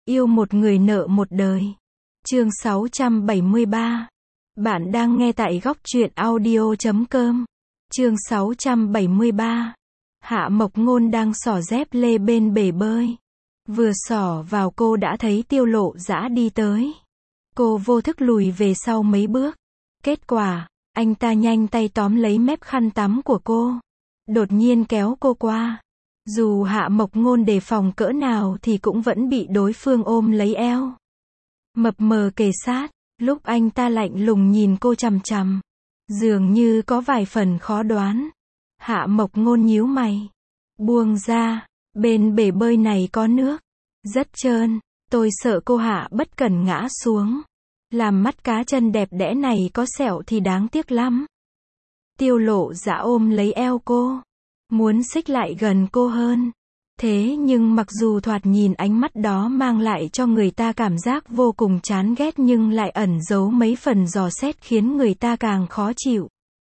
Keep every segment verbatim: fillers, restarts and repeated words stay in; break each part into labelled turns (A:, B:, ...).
A: Yêu một người nợ một đời. Chương sáu trăm bảy mươi ba. Bạn đang nghe tại góc truyện audio chấm com. Chương sáu trăm bảy mươi ba. Hạ Mộc Ngôn đang xỏ dép lê bên bể bơi. Vừa xỏ vào cô đã thấy Tiêu Lộ Dã đi tới. Cô vô thức lùi về sau mấy bước. Kết quả, anh ta nhanh tay tóm lấy mép khăn tắm của cô. Đột nhiên kéo cô qua. Dù Hạ Mộc Ngôn đề phòng cỡ nào thì cũng vẫn bị đối phương ôm lấy eo. Mập mờ kề sát, lúc anh ta lạnh lùng nhìn cô chằm chằm. Dường như có vài phần khó đoán. Hạ Mộc Ngôn nhíu mày. Buông ra, bên bể bơi này có nước. Rất trơn, tôi sợ cô Hạ bất cẩn ngã xuống. Làm mắt cá chân đẹp đẽ này có sẹo thì đáng tiếc lắm. Tiêu Lộ Dã ôm lấy eo cô. Muốn xích lại gần cô hơn. Thế nhưng mặc dù thoạt nhìn ánh mắt đó mang lại cho người ta cảm giác vô cùng chán ghét nhưng lại ẩn giấu mấy phần dò xét khiến người ta càng khó chịu.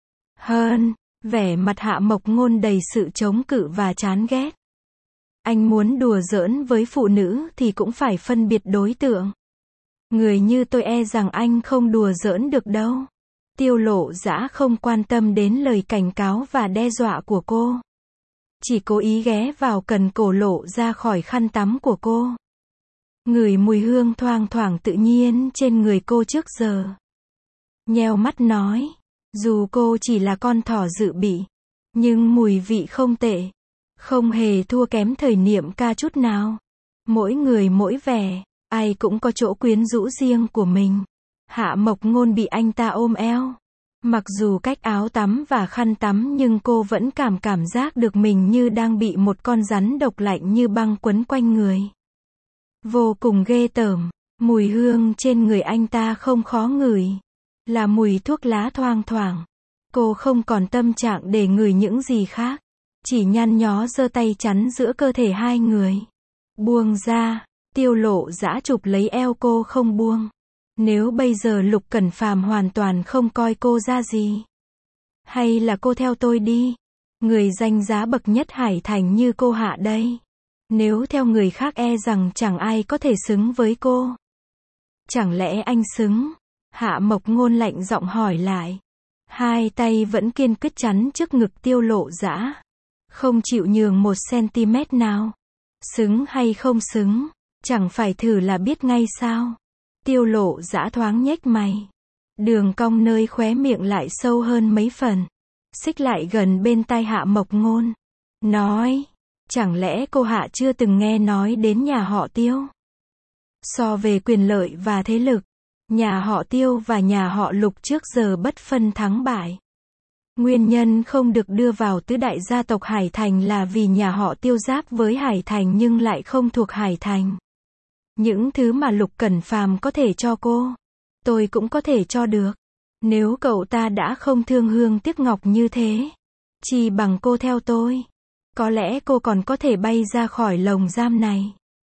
A: Hơn, vẻ mặt Hạ Mộc Ngôn đầy sự chống cự và chán ghét. Anh muốn đùa giỡn với phụ nữ thì cũng phải phân biệt đối tượng. Người như tôi e rằng anh không đùa giỡn được đâu. Tiêu Lộ Dã không quan tâm đến lời cảnh cáo và đe dọa của cô. Chỉ cố ý ghé vào cần cổ lộ ra khỏi khăn tắm của cô. Ngửi mùi hương thoang thoảng tự nhiên trên người cô trước giờ. Nheo mắt nói, dù cô chỉ là con thỏ dự bị, nhưng mùi vị không tệ. Không hề thua kém thời niệm ca chút nào. Mỗi người mỗi vẻ, ai cũng có chỗ quyến rũ riêng của mình. Hạ Mộc Ngôn bị anh ta ôm eo. Mặc dù cách áo tắm và khăn tắm nhưng cô vẫn cảm cảm giác được mình như đang bị một con rắn độc lạnh như băng quấn quanh người. Vô cùng ghê tởm, mùi hương trên người anh ta không khó ngửi. Là mùi thuốc lá thoang thoảng. Cô không còn tâm trạng để ngửi những gì khác. Chỉ nhăn nhó giơ tay chắn giữa cơ thể hai người. Buông ra, Tiêu Lộ Dã chụp lấy eo cô không buông. Nếu bây giờ Lục Cẩn Phàm hoàn toàn không coi cô ra gì. Hay là cô theo tôi đi. Người danh giá bậc nhất Hải Thành như cô Hạ đây. Nếu theo người khác e rằng chẳng ai có thể xứng với cô. Chẳng lẽ anh xứng? Hạ Mộc Ngôn lạnh giọng hỏi lại. Hai tay vẫn kiên quyết chắn trước ngực Tiêu Lộ Dã. Không chịu nhường một cm nào. Xứng hay không xứng? Chẳng phải thử là biết ngay sao? Tiêu Lộ Dã thoáng nhếch mày. Đường cong nơi khóe miệng lại sâu hơn mấy phần. Xích lại gần bên tai Hạ Mộc Ngôn. Nói, chẳng lẽ cô Hạ chưa từng nghe nói đến nhà họ Tiêu? So về quyền lợi và thế lực, nhà họ Tiêu và nhà họ Lục trước giờ bất phân thắng bại. Nguyên nhân không được đưa vào tứ đại gia tộc Hải Thành là vì nhà họ Tiêu giáp với Hải Thành nhưng lại không thuộc Hải Thành. Những thứ mà Lục Cẩn Phàm có thể cho cô, tôi cũng có thể cho được. Nếu cậu ta đã không thương hương tiếc ngọc như thế, chỉ bằng cô theo tôi, có lẽ cô còn có thể bay ra khỏi lồng giam này.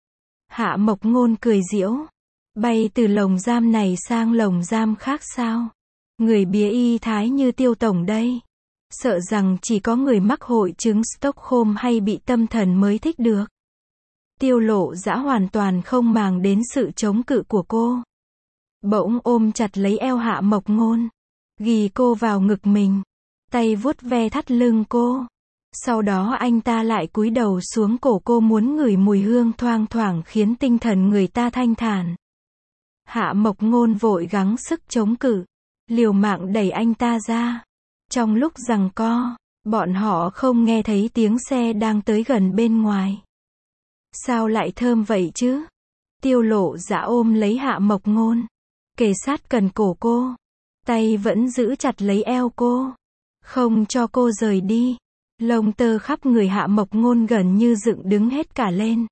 A: Hạ Mộc Ngôn cười giễu. Bay từ lồng giam này sang lồng giam khác sao? Người bía y thái như Tiêu tổng đây. Sợ rằng chỉ có người mắc hội chứng Stockholm hay bị tâm thần mới thích được. Tiêu Lộ Dã hoàn toàn không màng đến sự chống cự của cô. Bỗng ôm chặt lấy eo Hạ Mộc Ngôn. Ghi cô vào ngực mình. Tay vuốt ve thắt lưng cô. Sau đó anh ta lại cúi đầu xuống cổ cô muốn ngửi mùi hương thoang thoảng khiến tinh thần người ta thanh thản. Hạ Mộc Ngôn vội gắng sức chống cự. Liều mạng đẩy anh ta ra. Trong lúc giằng co, bọn họ không nghe thấy tiếng xe đang tới gần bên ngoài. Sao lại thơm vậy chứ? Tiêu Lộ Dã ôm lấy Hạ Mộc Ngôn. Kề sát cần cổ cô. Tay vẫn giữ chặt lấy eo cô. Không cho cô rời đi. Lông tơ khắp người Hạ Mộc Ngôn gần như dựng đứng hết cả lên.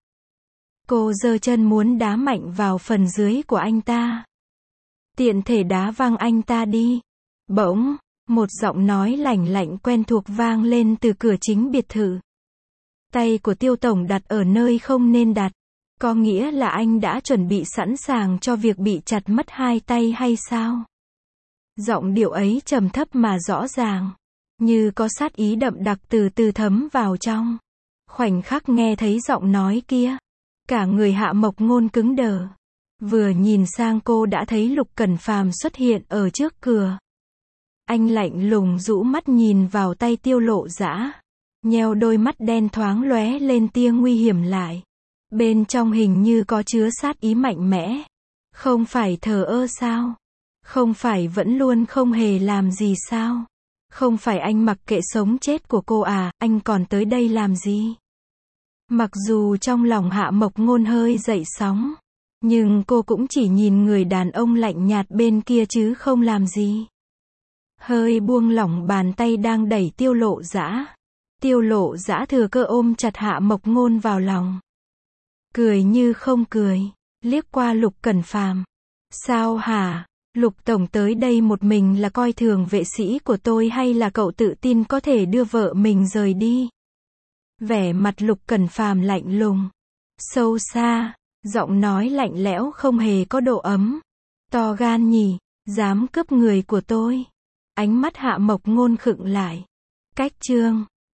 A: Cô giơ chân muốn đá mạnh vào phần dưới của anh ta. Tiện thể đá văng anh ta đi. Bỗng, một giọng nói lành lạnh quen thuộc vang lên từ cửa chính biệt thự. Tay của Tiêu tổng đặt ở nơi không nên đặt. Có nghĩa là anh đã chuẩn bị sẵn sàng cho việc bị chặt mất hai tay hay sao? Giọng điệu ấy trầm thấp mà rõ ràng. Như có sát ý đậm đặc từ từ thấm vào trong. Khoảnh khắc nghe thấy giọng nói kia. Cả người Hạ Mộc Ngôn cứng đờ. Vừa nhìn sang cô đã thấy Lục Cẩn Phàm xuất hiện ở trước cửa. Anh lạnh lùng rũ mắt nhìn vào tay Tiêu Lộ Dã, nheo đôi mắt đen thoáng lóe lên tia nguy hiểm lại. Bên trong hình như có chứa sát ý mạnh mẽ. Không phải thờ ơ sao? Không phải vẫn luôn không hề làm gì sao? Không phải anh mặc kệ sống chết của cô à, anh còn tới đây làm gì? Mặc dù trong lòng Hạ Mộc Ngôn hơi dậy sóng, nhưng cô cũng chỉ nhìn người đàn ông lạnh nhạt bên kia chứ không làm gì. Hơi buông lỏng bàn tay đang đẩy Tiêu Lộ Dã. Tiêu Lộ Dã thừa cơ ôm chặt Hạ Mộc Ngôn vào lòng. Cười như không cười, liếc qua Lục Cẩn Phàm. Sao hả? Lục tổng tới đây một mình là coi thường vệ sĩ của tôi hay là cậu tự tin có thể đưa vợ mình rời đi? Vẻ mặt Lục Cẩn Phàm lạnh lùng, sâu xa, giọng nói lạnh lẽo không hề có độ ấm. To gan nhỉ, dám cướp người của tôi. Ánh mắt Hạ Mộc Ngôn khựng lại. Cách chương